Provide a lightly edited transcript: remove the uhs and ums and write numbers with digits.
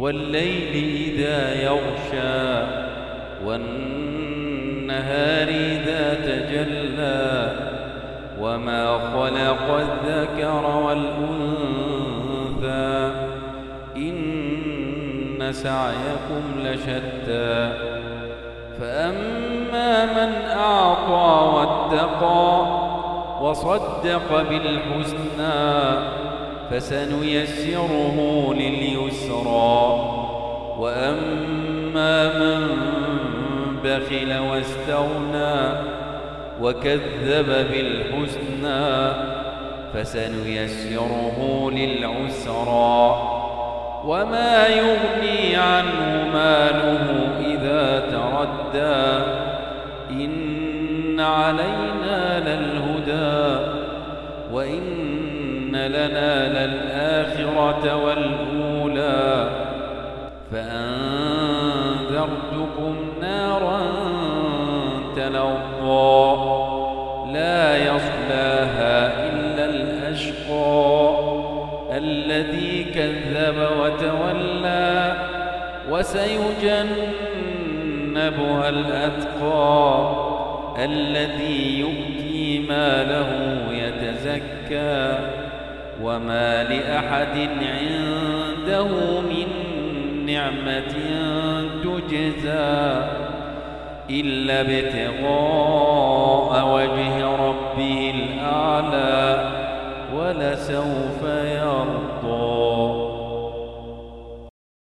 والليل إذا يغشى والنهار إذا تجلى وما خلق الذكر والأنثى إن سعيكم لشتى فأما من أعطى واتقى وصدق بالحسنى فسنيسره لليسرى وأما من بخل واستغنى وكذب بالحسنى فسنيسره للعسرى وما يغني عنه ماله إذا تردى إن علينا للهدى وإن لنا للآخرة والأولى فأنذرتكم نارا تلظى لا يصلاها إلا الأشقى الذي كذب وتولى وسيجنبها الأتقى الذي يؤتي ماله يتزكى وما لأحد عنده من نعمة تجزى إلا ابتغاء وجه ربه الأعلى ولسوف يرضى.